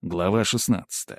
Глава 16.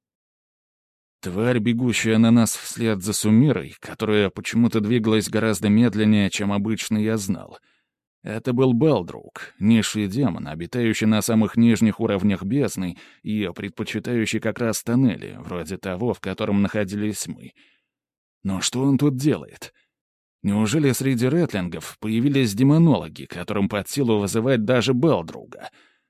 Тварь, бегущая на нас вслед за Сумирой, которая почему-то двигалась гораздо медленнее, чем обычно я знал. Это был Балдрук, низший демон, обитающий на самых нижних уровнях бездны и предпочитающий как раз тоннели, вроде того, в котором находились мы. Но что он тут делает? Неужели среди ретлингов появились демонологи, которым под силу вызывать даже Балдруга?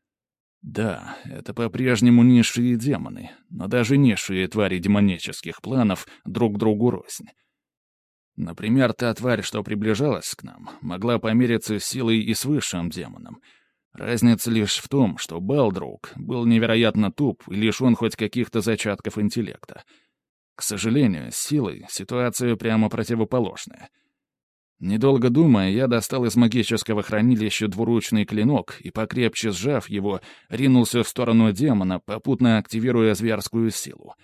Да, это по-прежнему низшие демоны, но даже низшие твари демонических планов друг другу рознь. Например, та тварь, что приближалась к нам, могла помериться силой и с высшим демоном. Разница лишь в том, что Балдруг был невероятно туп и лишен хоть каких-то зачатков интеллекта. К сожалению, с силой ситуация прямо противоположная. Недолго думая, я достал из магического хранилища двуручный клинок и, покрепче сжав его, ринулся в сторону демона, попутно активируя зверскую силу.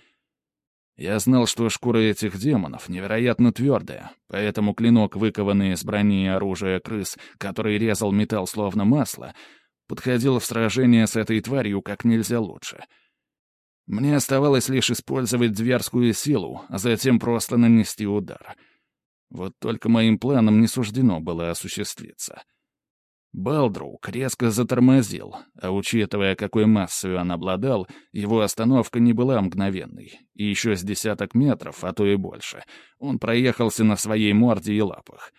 Я знал, что шкура этих демонов невероятно твердая, поэтому клинок, выкованный из брони и оружия крыс, который резал металл словно масло, подходил в сражение с этой тварью как нельзя лучше. Мне оставалось лишь использовать зверскую силу, а затем просто нанести удар. Вот только моим планам не суждено было осуществиться. Балдрук резко затормозил, а учитывая, какой массой он обладал, его остановка не была мгновенной, и еще с десяток метров, а то и больше, он проехался на своей морде и лапах.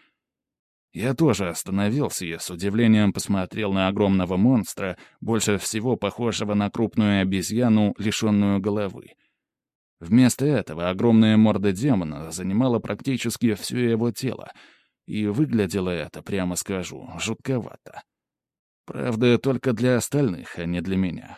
Я тоже остановился и с удивлением посмотрел на огромного монстра, больше всего похожего на крупную обезьяну, лишенную головы. Вместо этого огромная морда демона занимала практически все его тело, и выглядело это, прямо скажу, жутковато. Правда, только для остальных, а не для меня.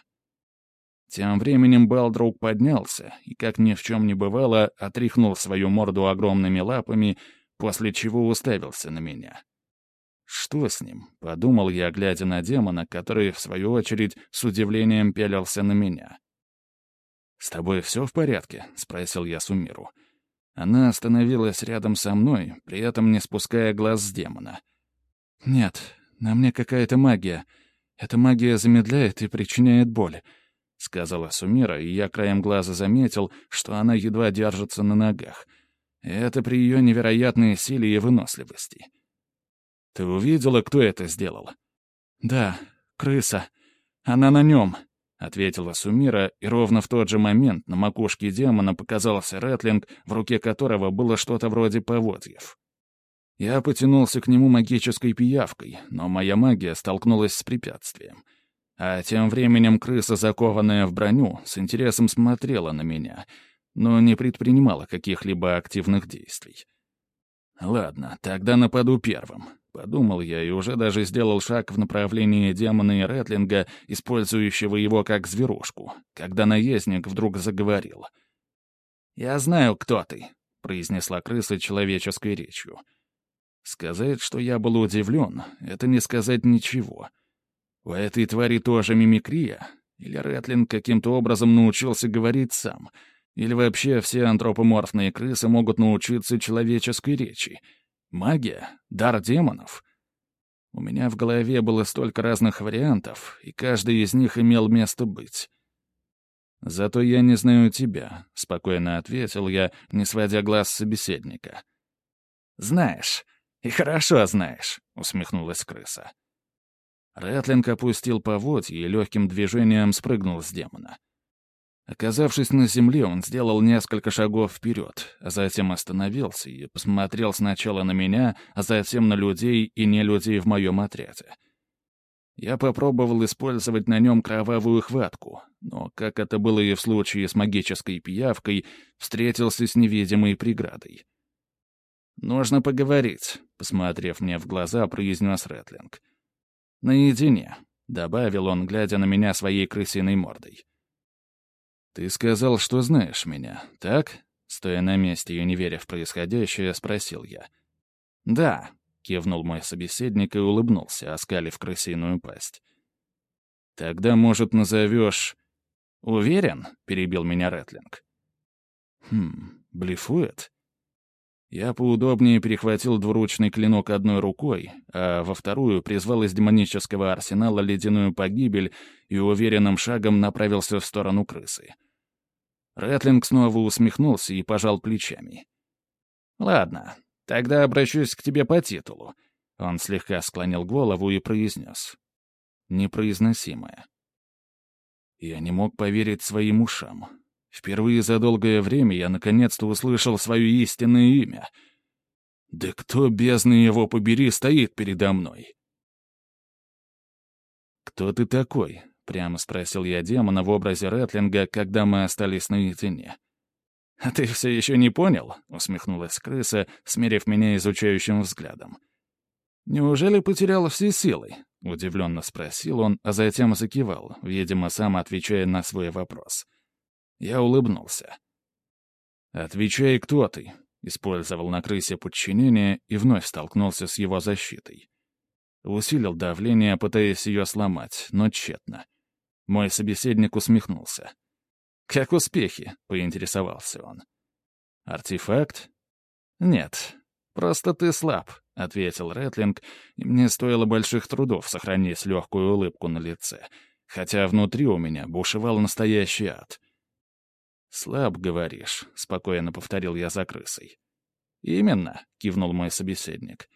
Тем временем Балдрук поднялся и, как ни в чем не бывало, отряхнул свою морду огромными лапами, после чего уставился на меня. «Что с ним?» — подумал я, глядя на демона, который, в свою очередь, с удивлением пялился на меня. «С тобой все в порядке?» — спросил я Сумиру. Она остановилась рядом со мной, при этом не спуская глаз с демона. «Нет, на мне какая-то магия. Эта магия замедляет и причиняет боль», — сказала Сумира, и я краем глаза заметил, что она едва держится на ногах. И это при ее невероятной силе и выносливости. «Ты увидела, кто это сделал?» «Да, крыса. Она на нем», — ответила Сумира, и ровно в тот же момент на макушке демона показался ретлинг, в руке которого было что-то вроде поводьев. Я потянулся к нему магической пиявкой, но моя магия столкнулась с препятствием. А тем временем крыса, закованная в броню, с интересом смотрела на меня, но не предпринимала каких-либо активных действий. «Ладно, тогда нападу первым», — подумал я и уже даже сделал шаг в направлении демона и ретлинга, использующего его как зверушку, когда наездник вдруг заговорил. «Я знаю, кто ты», — произнесла крыса человеческой речью. Сказать, что я был удивлен, это не сказать ничего. У этой твари тоже мимикрия? Или ретлинг каким-то образом научился говорить сам? Или вообще все антропоморфные крысы могут научиться человеческой речи? Магия? Дар демонов? У меня в голове было столько разных вариантов, и каждый из них имел место быть. «Зато я не знаю тебя», — спокойно ответил я, не сводя глаз с собеседника. «Знаешь, и хорошо знаешь», — усмехнулась крыса. Ретлинг опустил поводья и легким движением спрыгнул с демона. Оказавшись на земле, он сделал несколько шагов вперед, а затем остановился и посмотрел сначала на меня, а затем на людей и не людей в моем отряде. Я попробовал использовать на нем кровавую хватку, но, как это было и в случае с магической пиявкой, встретился с невидимой преградой. «Нужно поговорить», — посмотрев мне в глаза, произнес Ретлинг. «Наедине», — добавил он, глядя на меня своей крысиной мордой. «Ты сказал, что знаешь меня, так?» Стоя на месте и не веря в происходящее, спросил я. «Да», — кивнул мой собеседник и улыбнулся, оскалив крысиную пасть. «Тогда, может, назовешь...» «Уверен?» — перебил меня Ретлинг. «Блефует?» Я поудобнее перехватил двуручный клинок одной рукой, а во вторую призвал из демонического арсенала ледяную погибель и уверенным шагом направился в сторону крысы. Рэтлинг снова усмехнулся и пожал плечами. «Ладно, тогда обращусь к тебе по титулу». Он слегка склонил голову и произнес. Непроизносимое. Я не мог поверить своим ушам. Впервые за долгое время я наконец-то услышал свое истинное имя. Да кто, бездна его побери, стоит передо мной? «Кто ты такой?» — прямо спросил я демона в образе Рэтлинга, когда мы остались наедине. «А ты все еще не понял?» — усмехнулась крыса, смерив меня изучающим взглядом. «Неужели потерял все силы?» — удивленно спросил он, а затем закивал, видимо, сам отвечая на свой вопрос. Я улыбнулся. «Отвечай, кто ты?» — использовал на крысе подчинение и вновь столкнулся с его защитой. Усилил давление, пытаясь ее сломать, но тщетно. Мой собеседник усмехнулся. «Как успехи?» — поинтересовался он. «Артефакт?» «Нет, просто ты слаб», — ответил Рэтлинг, и мне стоило больших трудов сохранить легкую улыбку на лице, хотя внутри у меня бушевал настоящий ад. «Слаб, говоришь», — спокойно повторил я за крысой. «Именно», — кивнул мой собеседник.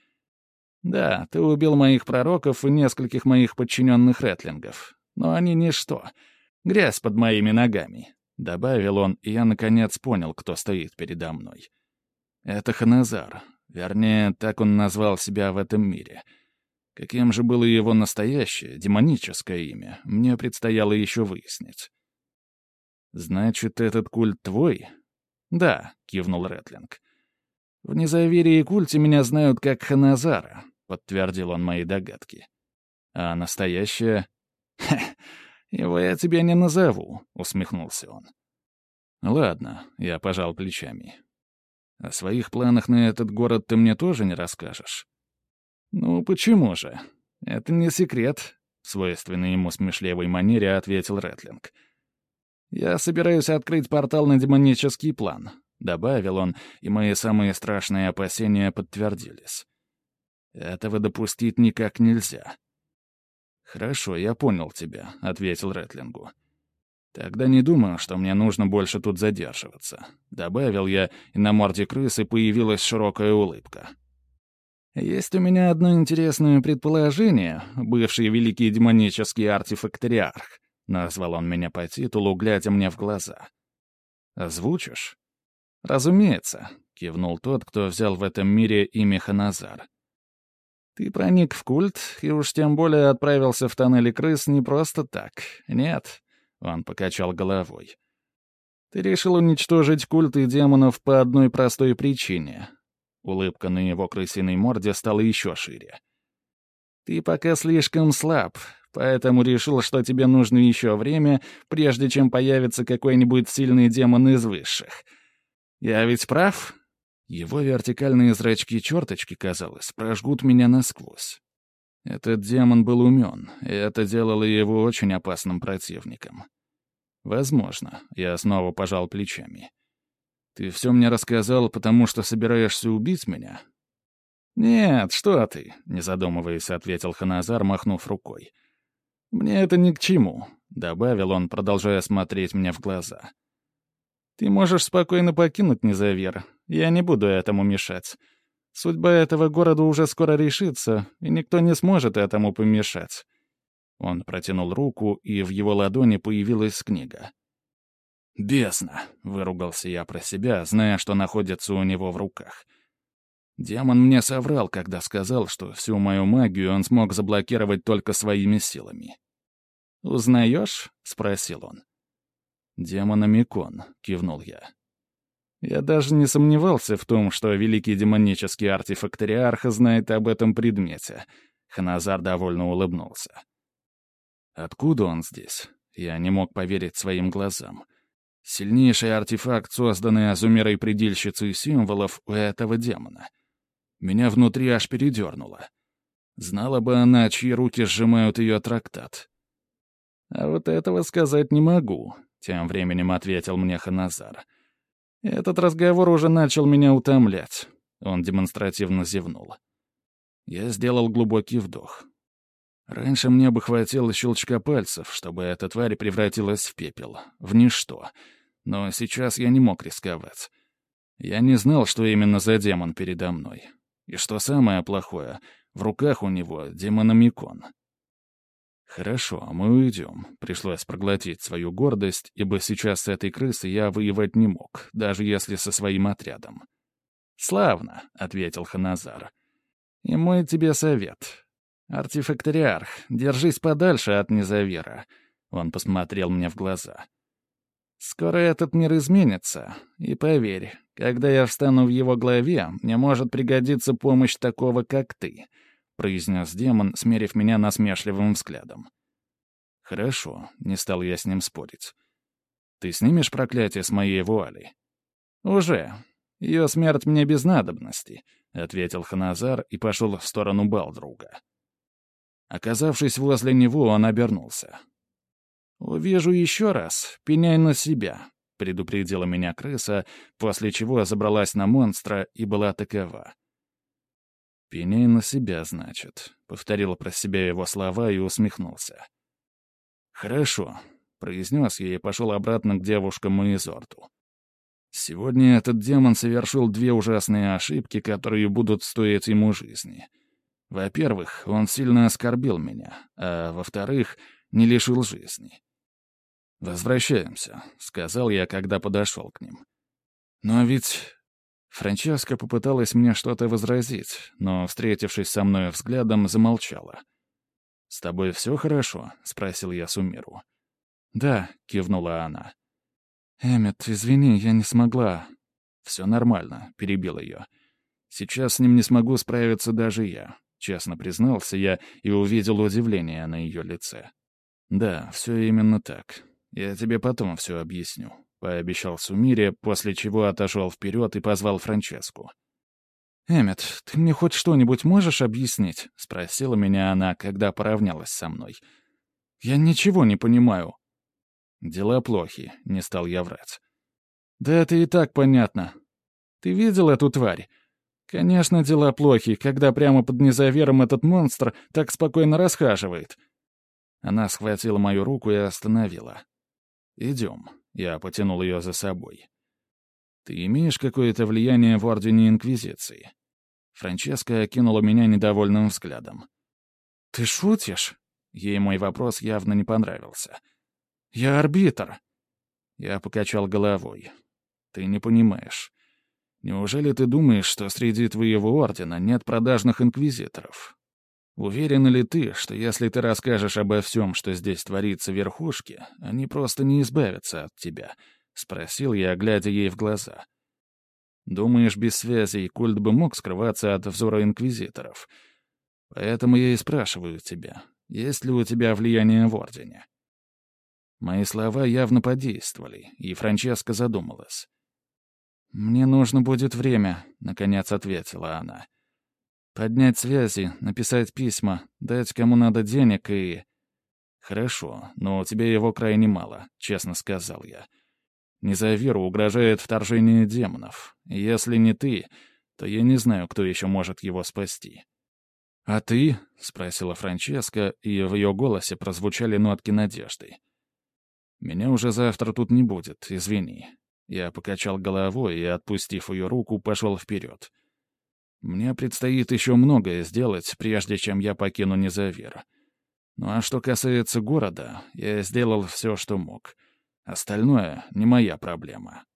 «Да, ты убил моих пророков и нескольких моих подчиненных Рэтлингов, но они ничто. Грязь под моими ногами», — добавил он, и я наконец понял, кто стоит передо мной. Это Ханазар. Вернее, так он назвал себя в этом мире. Каким же было его настоящее, демоническое имя, мне предстояло еще выяснить. «Значит, этот культ твой?» «Да», — кивнул Рэтлинг. «В Незаверии и культе меня знают как Ханазара», — подтвердил он мои догадки. «А настоящее...» «Ха, его я тебе не назову», — усмехнулся он. «Ладно», — я пожал плечами. «О своих планах на этот город ты мне тоже не расскажешь?» «Ну, почему же? Это не секрет», — в свойственной ему смешливой манере ответил Рэтлинг. «Я собираюсь открыть портал на демонический план», — добавил он, и мои самые страшные опасения подтвердились. «Этого допустить никак нельзя». «Хорошо, я понял тебя», — ответил Рэтлингу. «Тогда не думаю, что мне нужно больше тут задерживаться», — добавил я, и на морде крысы появилась широкая улыбка. «Есть у меня одно интересное предположение, бывший великий демонический артефакториарх», — назвал он меня по титулу, глядя мне в глаза. «Озвучишь?» «Разумеется», — кивнул тот, кто взял в этом мире имя Ханазар. «Ты проник в культ, и уж тем более отправился в тоннели крыс не просто так. Нет», — он покачал головой. «Ты решил уничтожить культы демонов по одной простой причине». Улыбка на его крысиной морде стала еще шире. «Ты пока слишком слаб, поэтому решил, что тебе нужно еще время, прежде чем появится какой-нибудь сильный демон из высших. Я ведь прав?» Его вертикальные зрачки-черточки, казалось, прожгут меня насквозь. Этот демон был умен, и это делало его очень опасным противником. «Возможно», — я снова пожал плечами. «Ты все мне рассказал, потому что собираешься убить меня?» «Нет, что ты», — не задумываясь, ответил Ханазар, махнув рукой. «Мне это ни к чему», — добавил он, продолжая смотреть мне в глаза. «Ты можешь спокойно покинуть Незавер. Я не буду этому мешать. Судьба этого города уже скоро решится, и никто не сможет этому помешать». Он протянул руку, и в его ладони появилась книга. «Бездна!» — выругался я про себя, зная, что находится у него в руках. Демон мне соврал, когда сказал, что всю мою магию он смог заблокировать только своими силами. «Узнаешь?» — спросил он. «Демона Микон», — кивнул я. Я даже не сомневался в том, что великий демонический артефакториарх знает об этом предмете. Ханазар довольно улыбнулся. «Откуда он здесь?» Я не мог поверить своим глазам. Сильнейший артефакт, созданный Азумерой-предельщицей символов у этого демона. Меня внутри аж передернуло. Знала бы она, чьи руки сжимают ее трактат. «А вот этого сказать не могу», — тем временем ответил мне Ханазар. «Этот разговор уже начал меня утомлять. Он демонстративно зевнул. Я сделал глубокий вдох. Раньше мне бы хватило щелчка пальцев, чтобы эта тварь превратилась в пепел, в ничто. Но сейчас я не мог рисковать. Я не знал, что именно за демон передо мной. И что самое плохое, в руках у него демономикон. «Хорошо, мы уйдем». Пришлось проглотить свою гордость, ибо сейчас с этой крысой я воевать не мог, даже если со своим отрядом. «Славно», — ответил Ханазар. «И мой тебе совет. Артефакториарх, держись подальше от Незавира». Он посмотрел мне в глаза. «Скоро этот мир изменится, и поверь, когда я встану в его главе, мне может пригодиться помощь такого, как ты», — произнес демон, смерив меня насмешливым взглядом. «Хорошо», — не стал я с ним спорить. «Ты снимешь проклятие с моей вуали?» «Уже. Ее смерть мне без надобности», — ответил Ханазар и пошел в сторону Балдруга. Оказавшись возле него, он обернулся. «Увижу еще раз, пеняй на себя», — предупредила меня крыса, после чего забралась на монстра и была такова. «Пеняй на себя, значит», — повторил про себя его слова и усмехнулся. «Хорошо», — произнес я и пошел обратно к девушкам и Изорту. Сегодня этот демон совершил 2 ужасные ошибки, которые будут стоить ему жизни. Во-первых, он сильно оскорбил меня, а во-вторых, не лишил жизни. «Возвращаемся», — сказал я, когда подошел к ним. «Но ведь...» Франческа попыталась мне что-то возразить, но, встретившись со мной взглядом, замолчала. «С тобой все хорошо?» — спросил я Сумиру. «Да», — кивнула она. «Эммет, извини, я не смогла». «Все нормально», — перебил ее. «Сейчас с ним не смогу справиться даже я», — честно признался я и увидел удивление на ее лице. «Да, все именно так. Я тебе потом все объясню», — пообещал Сумире, после чего отошел вперед и позвал Франческу. «Эммет, ты мне хоть что-нибудь можешь объяснить?» — спросила меня она, когда поравнялась со мной. «Я ничего не понимаю». «Дела плохи», — не стал я врать. «Да это и так понятно. Ты видел эту тварь? Конечно, дела плохи, когда прямо под Незавером этот монстр так спокойно расхаживает». Она схватила мою руку и остановила. «Идем», — я потянул ее за собой. «Ты имеешь какое-то влияние в Ордене Инквизиции?» Франческа окинула меня недовольным взглядом. «Ты шутишь?» Ей мой вопрос явно не понравился. «Я арбитр». Я покачал головой. «Ты не понимаешь. Неужели ты думаешь, что среди твоего ордена нет продажных инквизиторов? Уверен ли ты, что если ты расскажешь обо всем, что здесь творится в верхушке, они просто не избавятся от тебя?» — спросил я, глядя ей в глаза. «Думаешь, без связей культ бы мог скрываться от взора инквизиторов? Поэтому я и спрашиваю тебя, есть ли у тебя влияние в ордене?» Мои слова явно подействовали, и Франческа задумалась. «Мне нужно будет время», — наконец ответила она. «Поднять связи, написать письма, дать кому надо денег и...» «Хорошо, но у тебя его крайне мало», — честно сказал я. «Незавиру угрожает вторжение демонов. И если не ты, то я не знаю, кто еще может его спасти». «А ты?» — спросила Франческа, и в ее голосе прозвучали нотки надежды. «Меня уже завтра тут не будет, извини». Я покачал головой и, отпустив ее руку, пошел вперед. «Мне предстоит еще многое сделать, прежде чем я покину Незавир. Ну а что касается города, я сделал все, что мог. Остальное не моя проблема».